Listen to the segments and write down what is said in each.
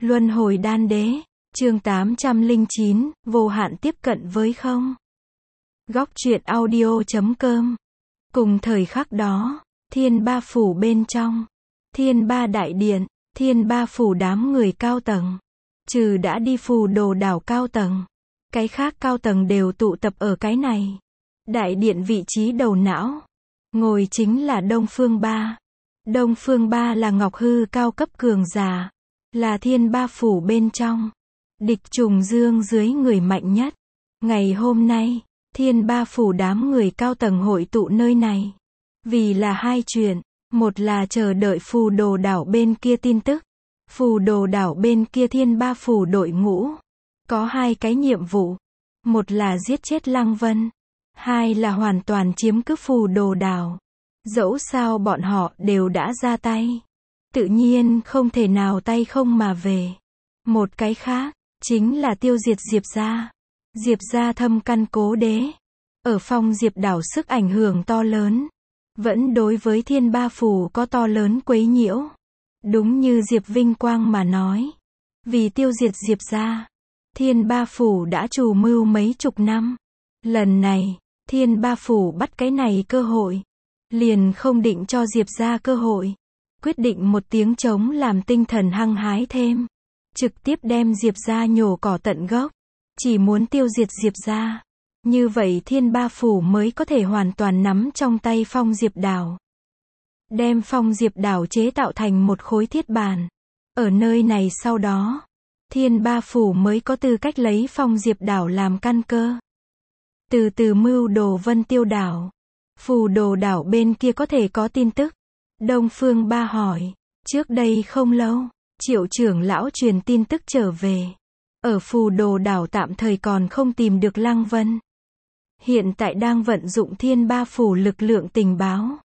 Luân hồi đan đế, chương 809, vô hạn tiếp cận với không. Góc truyện audio.com. Cùng thời khắc đó, Thiên Ba Phủ bên trong, Thiên Ba Đại Điện, Thiên Ba Phủ đám người cao tầng, trừ đã đi phù đồ đảo cao tầng, cái khác cao tầng đều tụ tập ở cái này. Đại điện vị trí đầu não, ngồi chính là Đông Phương Ba. Đông Phương Ba là Ngọc Hư cao cấp cường giả, là Thiên Ba Phủ bên trong, địch trùng dương dưới người mạnh nhất. Ngày hôm nay, Thiên Ba Phủ đám người cao tầng hội tụ nơi này, vì là hai chuyện, một là chờ đợi phù đồ đảo bên kia tin tức. Phù đồ đảo bên kia Thiên Ba Phủ đội ngũ, có hai cái nhiệm vụ, một là giết chết Lăng Vân, hai là hoàn toàn chiếm cứ phù đồ đảo. Dẫu sao bọn họ đều đã ra tay, tự nhiên không thể nào tay không mà về. Một cái khác, chính là tiêu diệt Diệp gia. Diệp gia thâm căn cố đế, ở Phong Diệp đảo sức ảnh hưởng to lớn, vẫn đối với Thiên Ba Phủ có to lớn quấy nhiễu. Đúng như Diệp Vinh Quang mà nói, vì tiêu diệt Diệp gia, Thiên Ba Phủ đã trù mưu mấy chục năm. Lần này, Thiên Ba Phủ bắt cái này cơ hội, liền không định cho Diệp gia cơ hội, quyết định một tiếng trống làm tinh thần hăng hái thêm, trực tiếp đem Diệp gia nhổ cỏ tận gốc, chỉ muốn tiêu diệt Diệp gia. Như vậy Thiên Ba Phủ mới có thể hoàn toàn nắm trong tay Phong Diệp đảo, đem Phong Diệp đảo chế tạo thành một khối thiết bản. Ở nơi này sau đó, Thiên Ba Phủ mới có tư cách lấy Phong Diệp đảo làm căn cơ, từ từ mưu đồ Vân Tiêu đảo. Phù đồ đảo bên kia có thể có tin tức. Đông Phương Ba hỏi, trước đây không lâu, Triệu trưởng lão truyền tin tức trở về. Ở phù đồ đảo tạm thời còn không tìm được Lăng Vân. Hiện tại đang vận dụng Thiên Ba Phủ lực lượng tình báo,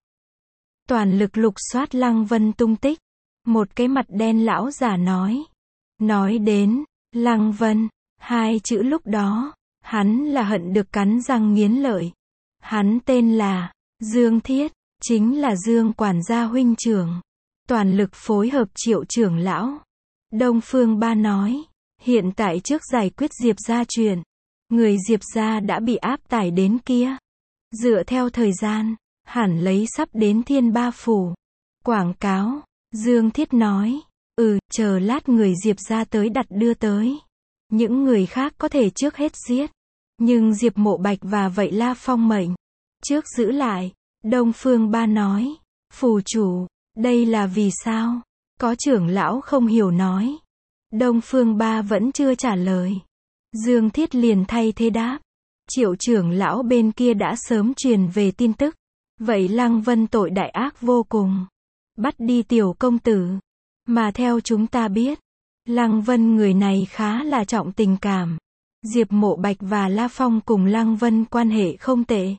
toàn lực lục soát Lăng Vân tung tích. Một cái mặt đen lão giả nói. Nói đến Lăng Vân, hai chữ lúc đó, hắn là hận được cắn răng nghiến lợi. Hắn tên là Dương Thiết, chính là Dương quản gia huynh trưởng, toàn lực phối hợp Triệu trưởng lão. Đông Phương Ba nói, hiện tại trước giải quyết Diệp gia chuyện, người Diệp gia đã bị áp tải đến kia. Dựa theo thời gian, hẳn lấy sắp đến Thiên Ba Phủ. Quảng cáo, Dương Thiết nói, chờ lát người Diệp gia tới đặt đưa tới. Những người khác có thể trước hết giết, nhưng Diệp Mộ Bạch và vậy La Phong mệnh, trước giữ lại. Đông Phương Ba nói, phủ chủ, đây là vì sao? Có trưởng lão không hiểu nói. Đông Phương Ba vẫn chưa trả lời. Dương Thiết liền thay thế đáp. Triệu trưởng lão bên kia đã sớm truyền về tin tức. Vậy Lăng Vân tội đại ác vô cùng, bắt đi tiểu công tử. Mà theo chúng ta biết, Lăng Vân người này khá là trọng tình cảm. Diệp Mộ Bạch và La Phong cùng Lăng Vân quan hệ không tệ.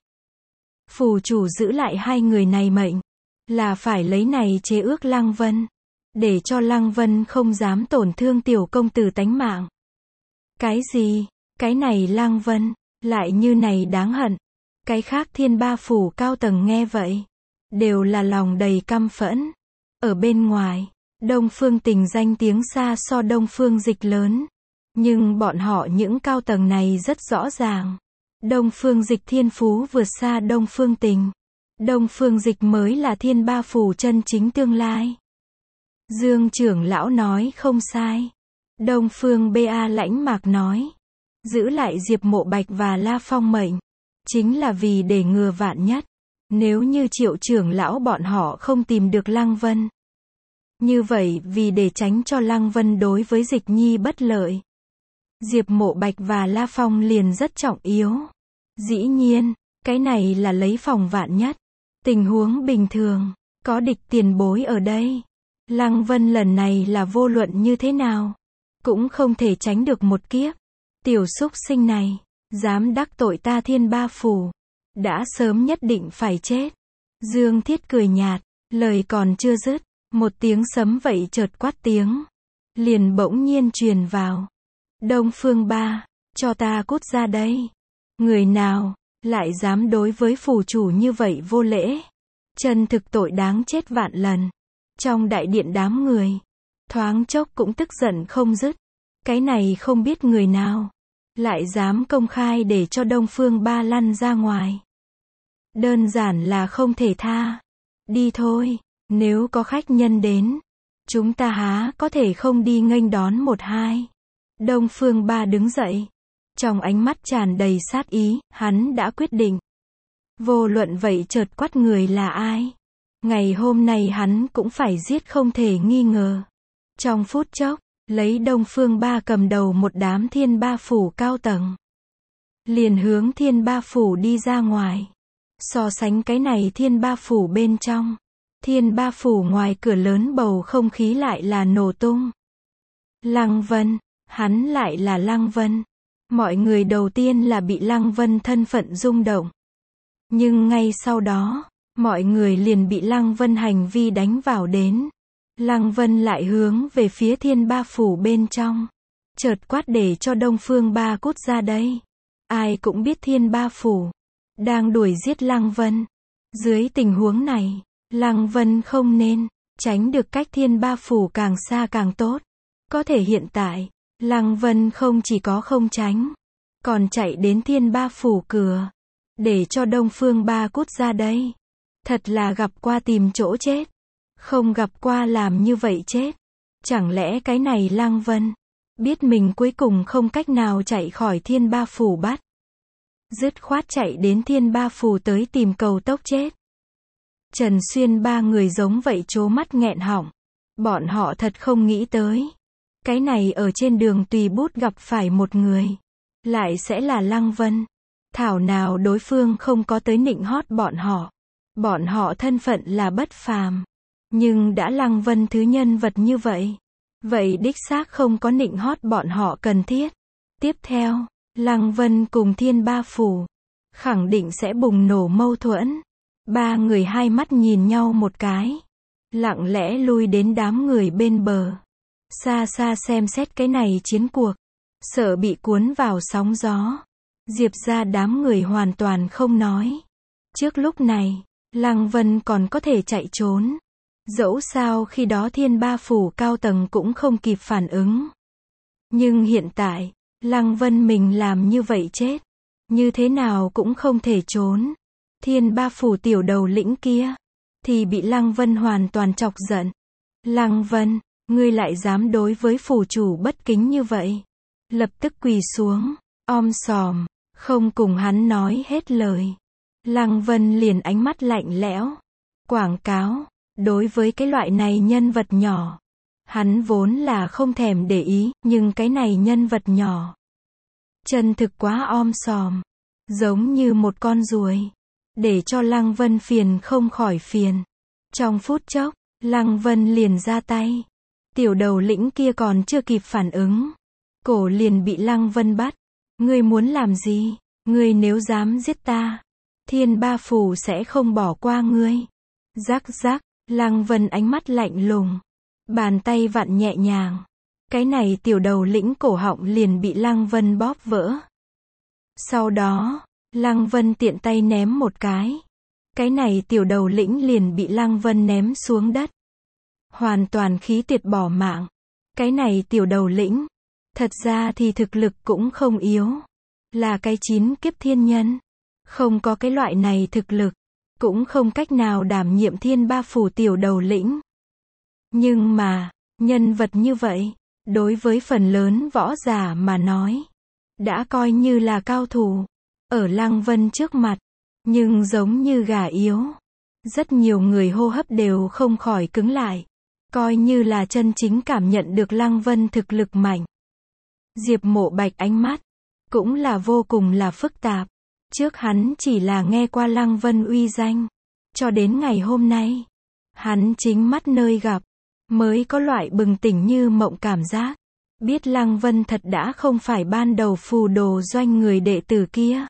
Phủ chủ giữ lại hai người này mệnh, là phải lấy này chế ước Lăng Vân, để cho Lăng Vân không dám tổn thương tiểu công tử tánh mạng. Cái gì? Cái này Lăng Vân, lại như này đáng hận. Cái khác Thiên Ba Phủ cao tầng nghe vậy, đều là lòng đầy căm phẫn. Ở bên ngoài, Đông Phương Tình danh tiếng xa so Đông Phương Dịch lớn. Nhưng bọn họ những cao tầng này rất rõ ràng. Đông Phương Dịch thiên phú vượt xa Đông Phương Tình. Đông Phương Dịch mới là Thiên Ba Phủ chân chính tương lai. Dương trưởng lão nói không sai. Đông Phương Ba lãnh mạc nói, giữ lại Diệp Mộ Bạch và La Phong mệnh, chính là vì để ngừa vạn nhất. Nếu như Triệu trưởng lão bọn họ không tìm được Lăng Vân, như vậy vì để tránh cho Lăng Vân đối với Dịch Nhi bất lợi, Diệp Mộ Bạch và La Phong liền rất trọng yếu. Dĩ nhiên, cái này là lấy phòng vạn nhất. Tình huống bình thường, có địch tiền bối ở đây, Lăng Vân lần này là vô luận như thế nào, cũng không thể tránh được một kiếp. Tiểu súc sinh này, dám đắc tội ta Thiên Ba Phủ, đã sớm nhất định phải chết. Dương Thiết cười nhạt, lời còn chưa dứt, một tiếng sấm vậy chợt quát tiếng, liền bỗng nhiên truyền vào. Đông Phương Ba, cho ta cút ra đây. Người nào lại dám đối với phủ chủ như vậy vô lễ? Chân thực tội đáng chết vạn lần. Trong đại điện đám người, thoáng chốc cũng tức giận không dứt. Cái này không biết người nào lại dám công khai để cho Đông Phương Ba lăn ra ngoài. Đơn giản là không thể tha. Đi thôi, nếu có khách nhân đến, chúng ta há có thể không đi nghênh đón một hai. Đông Phương Ba đứng dậy, trong ánh mắt tràn đầy sát ý, hắn đã quyết định. Vô luận vậy chợt quát người là ai, ngày hôm nay hắn cũng phải giết không thể nghi ngờ. Trong phút chốc, lấy Đông Phương Ba cầm đầu một đám Thiên Ba Phủ cao tầng, liền hướng Thiên Ba Phủ đi ra ngoài. So sánh cái này Thiên Ba Phủ bên trong, Thiên Ba Phủ ngoài cửa lớn bầu không khí lại là nổ tung. Lăng Vân, hắn lại là Lăng Vân. Mọi người đầu tiên là bị Lăng Vân thân phận rung động. Nhưng ngay sau đó, mọi người liền bị Lăng Vân hành vi đánh vào đến. Lăng Vân lại hướng về phía Thiên Ba Phủ bên trong, chợt quát để cho Đông Phương Ba cút ra đây. Ai cũng biết Thiên Ba Phủ đang đuổi giết Lăng Vân. Dưới tình huống này, Lăng Vân không nên tránh được cách Thiên Ba Phủ càng xa càng tốt. Có thể hiện tại, Lăng Vân không chỉ có không tránh, còn chạy đến Thiên Ba Phủ cửa, để cho Đông Phương Ba cút ra đây. Thật là gặp qua tìm chỗ chết, không gặp qua làm như vậy chết. Chẳng lẽ cái này Lăng Vân biết mình cuối cùng không cách nào chạy khỏi Thiên Ba Phủ bắt, dứt khoát chạy đến Thiên Ba Phủ tới tìm cầu tốc chết. Trần Xuyên ba người giống vậy trố mắt nghẹn họng. Bọn họ thật không nghĩ tới, cái này ở trên đường tùy bút gặp phải một người, lại sẽ là Lăng Vân. Thảo nào đối phương không có tới nịnh hót bọn họ. Bọn họ thân phận là bất phàm, nhưng đã Lăng Vân thứ nhân vật như vậy, vậy đích xác không có nịnh hót bọn họ cần thiết. Tiếp theo, Lăng Vân cùng Thiên Ba Phủ khẳng định sẽ bùng nổ mâu thuẫn. Ba người hai mắt nhìn nhau một cái, lặng lẽ lui đến đám người bên bờ, xa xa xem xét cái này chiến cuộc, sợ bị cuốn vào sóng gió. Diệp ra đám người hoàn toàn không nói. Trước lúc này, Lăng Vân còn có thể chạy trốn. Dẫu sao khi đó Thiên Ba Phủ cao tầng cũng không kịp phản ứng. Nhưng hiện tại, Lăng Vân mình làm như vậy chết, như thế nào cũng không thể trốn. Thiên Ba Phủ tiểu đầu lĩnh kia thì bị Lăng Vân hoàn toàn chọc giận. Lăng Vân, ngươi lại dám đối với phủ chủ bất kính như vậy. Lập tức quỳ xuống, om sòm, không cùng hắn nói hết lời. Lăng Vân liền ánh mắt lạnh lẽo. Quảng cáo, đối với cái loại này nhân vật nhỏ, hắn vốn là không thèm để ý, nhưng cái này nhân vật nhỏ chân thực quá om sòm, giống như một con ruồi, để cho Lăng Vân phiền không khỏi phiền. Trong phút chốc, Lăng Vân liền ra tay. Tiểu đầu lĩnh kia còn chưa kịp phản ứng, cổ liền bị Lăng Vân bắt. Ngươi muốn làm gì? Ngươi nếu dám giết ta, Thiên Ba Phủ sẽ không bỏ qua ngươi. Rắc rắc, Lăng Vân ánh mắt lạnh lùng, bàn tay vặn nhẹ nhàng. Cái này tiểu đầu lĩnh cổ họng liền bị Lăng Vân bóp vỡ. Sau đó, Lăng Vân tiện tay ném một cái này tiểu đầu lĩnh liền bị Lăng Vân ném xuống đất. Hoàn toàn khí tuyệt bỏ mạng. Cái này tiểu đầu lĩnh, thật ra thì thực lực cũng không yếu, là cái 9 kiếp thiên nhân. Không có cái loại này thực lực, cũng không cách nào đảm nhiệm Thiên Ba Phủ tiểu đầu lĩnh. Nhưng mà, nhân vật như vậy, đối với phần lớn võ giả mà nói, đã coi như là cao thủ. Ở Lăng Vân trước mặt, nhưng giống như gà yếu. Rất nhiều người hô hấp đều không khỏi cứng lại, coi như là chân chính cảm nhận được Lăng Vân thực lực mạnh. Diệp Mộ Bạch ánh mắt cũng là vô cùng là phức tạp. Trước hắn chỉ là nghe qua Lăng Vân uy danh, cho đến ngày hôm nay, hắn chính mắt nơi gặp, mới có loại bừng tỉnh như mộng cảm giác. Biết Lăng Vân thật đã không phải ban đầu phù đồ doanh người đệ tử kia,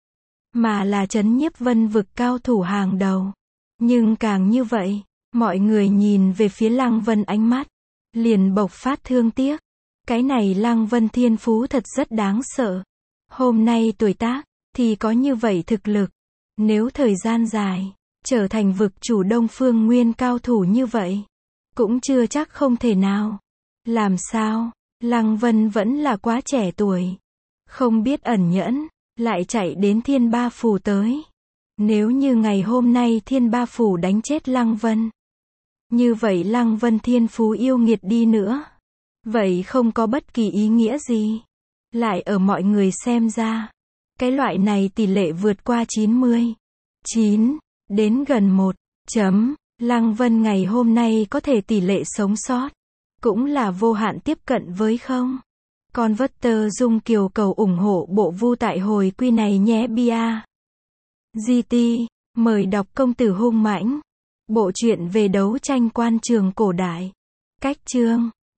mà là trấn nhiếp vân vực cao thủ hàng đầu. Nhưng càng như vậy, mọi người nhìn về phía Lăng Vân ánh mắt liền bộc phát thương tiếc. Cái này Lăng Vân thiên phú thật rất đáng sợ. Hôm nay tuổi tác thì có như vậy thực lực, nếu thời gian dài trở thành vực chủ Đông Phương Nguyên cao thủ như vậy, cũng chưa chắc không thể nào. Làm sao? Lăng Vân vẫn là quá trẻ tuổi. Không biết ẩn nhẫn, lại chạy đến Thiên Ba Phủ tới. Nếu như ngày hôm nay Thiên Ba Phủ đánh chết Lăng Vân, như vậy Lăng Vân thiên phú yêu nghiệt đi nữa, vậy không có bất kỳ ý nghĩa gì. Lại ở mọi người xem ra, cái loại này tỷ lệ vượt qua 99 đến gần 1 chấm. Lăng Vân ngày hôm nay có thể tỷ lệ sống sót, cũng là vô hạn tiếp cận với không. Con Vất Dung Kiều cầu ủng hộ bộ Vu tại hồi quy này nhé bia. GT, mời đọc Công tử hung mãnh. Bộ truyện về đấu tranh quan trường cổ đại. Cách chương